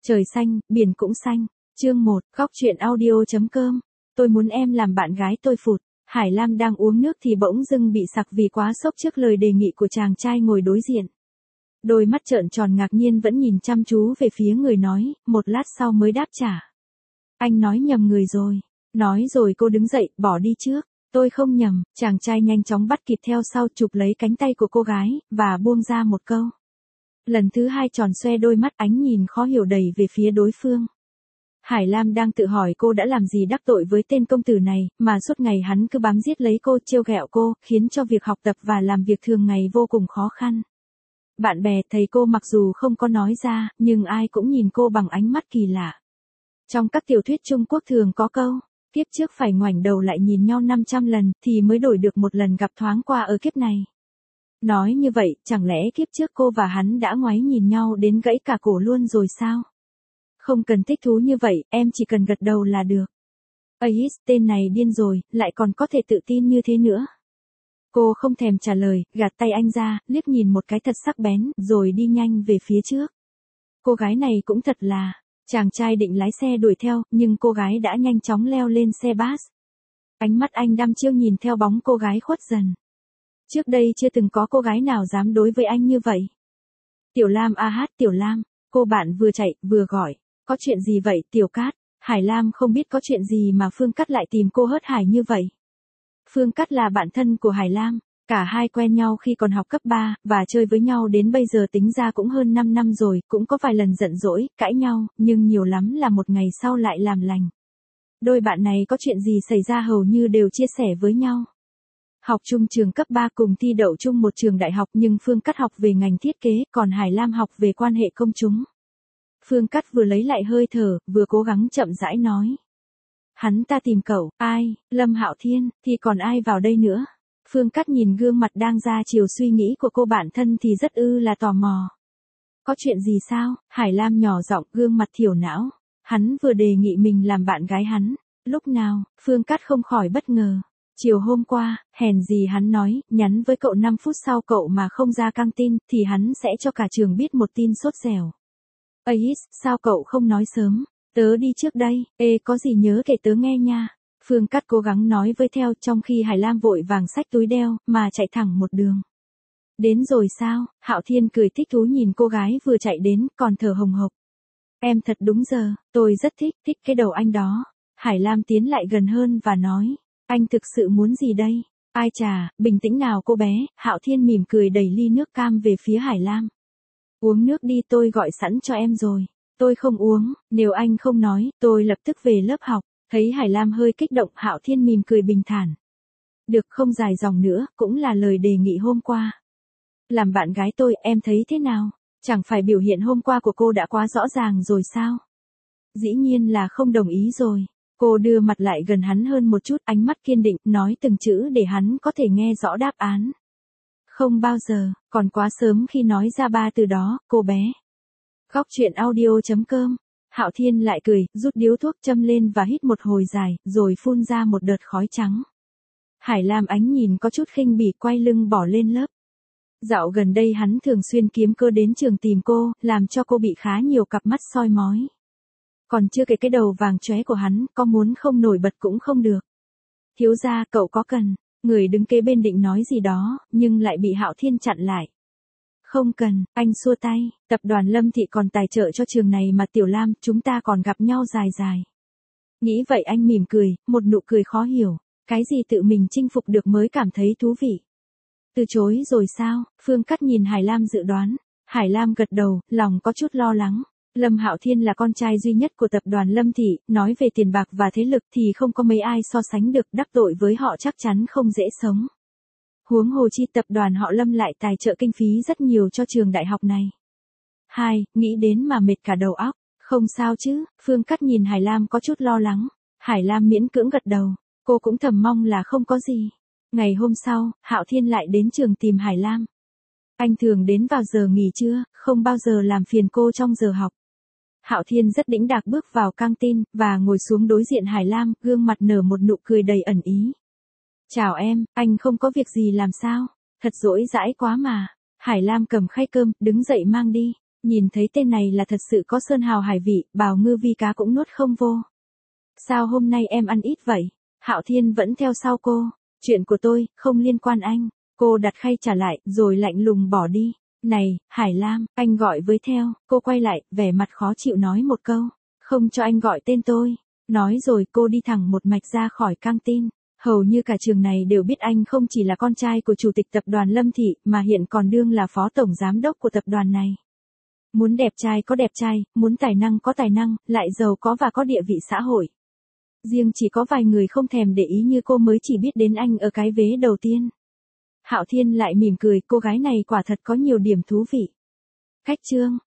Trời xanh, biển cũng xanh. Chương 1, góc truyện audio.com. Tôi muốn em làm bạn gái tôi phụt. Hải Lam đang uống nước thì bỗng dưng bị sặc vì quá sốc trước lời đề nghị của chàng trai ngồi đối diện. Đôi mắt trợn tròn ngạc nhiên vẫn nhìn chăm chú về phía người nói, một lát sau mới đáp trả. Anh nói nhầm người rồi. Nói rồi cô đứng dậy, bỏ đi trước. Tôi không nhầm, chàng trai nhanh chóng bắt kịp theo sau chụp lấy cánh tay của cô gái, và buông ra một câu. Lần thứ hai tròn xoe đôi mắt ánh nhìn khó hiểu đầy về phía đối phương. Hải Lam đang tự hỏi cô đã làm gì đắc tội với tên công tử này, mà suốt ngày hắn cứ bám giết lấy cô, trêu ghẹo cô, khiến cho việc học tập và làm việc thường ngày vô cùng khó khăn. Bạn bè, thầy cô mặc dù không có nói ra, nhưng ai cũng nhìn cô bằng ánh mắt kỳ lạ. Trong các tiểu thuyết Trung Quốc thường có câu, kiếp trước phải ngoảnh đầu lại nhìn nhau 500 lần, thì mới đổi được một lần gặp thoáng qua ở kiếp này. Nói như vậy, chẳng lẽ kiếp trước cô và hắn đã ngoái nhìn nhau đến gãy cả cổ luôn rồi sao? Không cần thích thú như vậy, em chỉ cần gật đầu là được. Ais, tên này điên rồi, lại còn có thể tự tin như thế nữa. Cô không thèm trả lời, gạt tay anh ra, liếc nhìn một cái thật sắc bén, rồi đi nhanh về phía trước. Cô gái này cũng thật là, chàng trai định lái xe đuổi theo, nhưng cô gái đã nhanh chóng leo lên xe bus. Ánh mắt anh đăm chiêu nhìn theo bóng cô gái khuất dần. Trước đây chưa từng có cô gái nào dám đối với anh như vậy. Tiểu Lam Tiểu Lam, cô bạn vừa chạy, vừa gọi. Có chuyện gì vậy, Tiểu Cát? Hải Lam không biết có chuyện gì mà Phương Cát lại tìm cô hớt hải như vậy. Phương Cát là bạn thân của Hải Lam, cả hai quen nhau khi còn học cấp 3, và chơi với nhau đến bây giờ tính ra cũng hơn 5 năm rồi, cũng có vài lần giận dỗi, cãi nhau, nhưng nhiều lắm là một ngày sau lại làm lành. Đôi bạn này có chuyện gì xảy ra hầu như đều chia sẻ với nhau. Học chung trường cấp 3 cùng thi đậu chung một trường đại học, nhưng Phương Cát học về ngành thiết kế, còn Hải Lam học về quan hệ công chúng. Phương Cát vừa lấy lại hơi thở, vừa cố gắng chậm rãi nói. Hắn ta tìm cậu, ai, Lâm Hạo Thiên, thì còn ai vào đây nữa? Phương Cát nhìn gương mặt đang ra chiều suy nghĩ của cô bạn thân thì rất là tò mò. Có chuyện gì sao? Hải Lam nhỏ giọng, gương mặt thiểu não. Hắn vừa đề nghị mình làm bạn gái hắn. Lúc nào? Phương Cát không khỏi bất ngờ. Chiều hôm qua, hèn gì hắn nói, nhắn với cậu 5 phút sau cậu mà không ra căng tin, thì hắn sẽ cho cả trường biết một tin sốt dẻo. Ais, sao cậu không nói sớm? Tớ đi trước đây, có gì nhớ kể tớ nghe nha. Phương Cát cố gắng nói với theo, trong khi Hải Lam vội vàng xách túi đeo, mà chạy thẳng một đường. Đến rồi sao? Hạo Thiên cười thích thú nhìn cô gái vừa chạy đến, còn thở hồng hộc. Em thật đúng giờ, tôi rất thích cái đầu anh đó. Hải Lam tiến lại gần hơn và nói, anh thực sự muốn gì đây? Ai chà, bình tĩnh nào cô bé. Hạo Thiên mỉm cười đẩy ly nước cam về phía Hải Lam. Uống nước đi, tôi gọi sẵn cho em rồi. Tôi không uống, nếu anh không nói, tôi lập tức về lớp học. Thấy Hải Lam hơi kích động, Hạo Thiên mỉm cười bình thản. Được, không dài dòng nữa, cũng là lời đề nghị hôm qua. Làm bạn gái tôi, em thấy thế nào? Chẳng phải biểu hiện hôm qua của cô đã quá rõ ràng rồi sao? Dĩ nhiên là không đồng ý rồi. Cô đưa mặt lại gần hắn hơn một chút, ánh mắt kiên định, nói từng chữ để hắn có thể nghe rõ đáp án. Không bao giờ, còn quá sớm khi nói ra 3 từ đó, cô bé. Góc truyện audio.com. Hạo Thiên lại cười, rút điếu thuốc châm lên và hít một hồi dài, rồi phun ra một đợt khói trắng. Hải Lam ánh nhìn có chút khinh bỉ, quay lưng bỏ lên lớp. Dạo gần đây hắn thường xuyên kiếm cơ đến trường tìm cô, làm cho cô bị khá nhiều cặp mắt soi mói. Còn chưa kể cái đầu vàng chóe của hắn, có muốn không nổi bật cũng không được. Thiếu gia, cậu có cần? Người đứng kế bên định nói gì đó, nhưng lại bị Hạo Thiên chặn lại. Không cần, anh xua tay, tập đoàn Lâm Thị còn tài trợ cho trường này mà Tiểu Lam, chúng ta còn gặp nhau dài dài. Nghĩ vậy anh mỉm cười, một nụ cười khó hiểu, cái gì tự mình chinh phục được mới cảm thấy thú vị. Từ chối rồi sao? Phương Cát nhìn Hải Lam dự đoán. Hải Lam gật đầu, lòng có chút lo lắng. Lâm Hạo Thiên là con trai duy nhất của tập đoàn Lâm Thị, nói về tiền bạc và thế lực thì không có mấy ai so sánh được, đắc tội với họ chắc chắn không dễ sống. Huống hồ chi tập đoàn họ Lâm lại tài trợ kinh phí rất nhiều cho trường đại học này. Nghĩ đến mà mệt cả đầu óc. Không sao chứ? Phương Cát nhìn Hải Lam có chút lo lắng. Hải Lam miễn cưỡng gật đầu. Cô cũng thầm mong là không có gì. Ngày hôm sau, Hạo Thiên lại đến trường tìm Hải Lam. Anh thường đến vào giờ nghỉ trưa, không bao giờ làm phiền cô trong giờ học. Hạo Thiên rất đĩnh đạc bước vào căng tin, và ngồi xuống đối diện Hải Lam, gương mặt nở một nụ cười đầy ẩn ý. Chào em, anh không có việc gì làm sao? Thật dỗi dãi quá mà. Hải Lam cầm khay cơm, đứng dậy mang đi. Nhìn thấy tên này là thật sự có sơn hào hải vị, bào ngư vi cá cũng nuốt không vô. Sao hôm nay em ăn ít vậy? Hạo Thiên vẫn theo sau cô. Chuyện của tôi, không liên quan anh. Cô đặt khay trả lại, rồi lạnh lùng bỏ đi. Này, Hải Lam, anh gọi với theo. Cô quay lại, vẻ mặt khó chịu nói một câu. Không cho anh gọi tên tôi. Nói rồi cô đi thẳng một mạch ra khỏi căng tin. Hầu như cả trường này đều biết anh không chỉ là con trai của chủ tịch tập đoàn Lâm Thị, mà hiện còn đương là phó tổng giám đốc của tập đoàn này. Muốn đẹp trai có đẹp trai, muốn tài năng có tài năng, lại giàu có và có địa vị xã hội. Riêng chỉ có vài người không thèm để ý như cô mới chỉ biết đến anh ở cái vế đầu tiên. Hạo Thiên lại mỉm cười, cô gái này quả thật có nhiều điểm thú vị. Khách trương.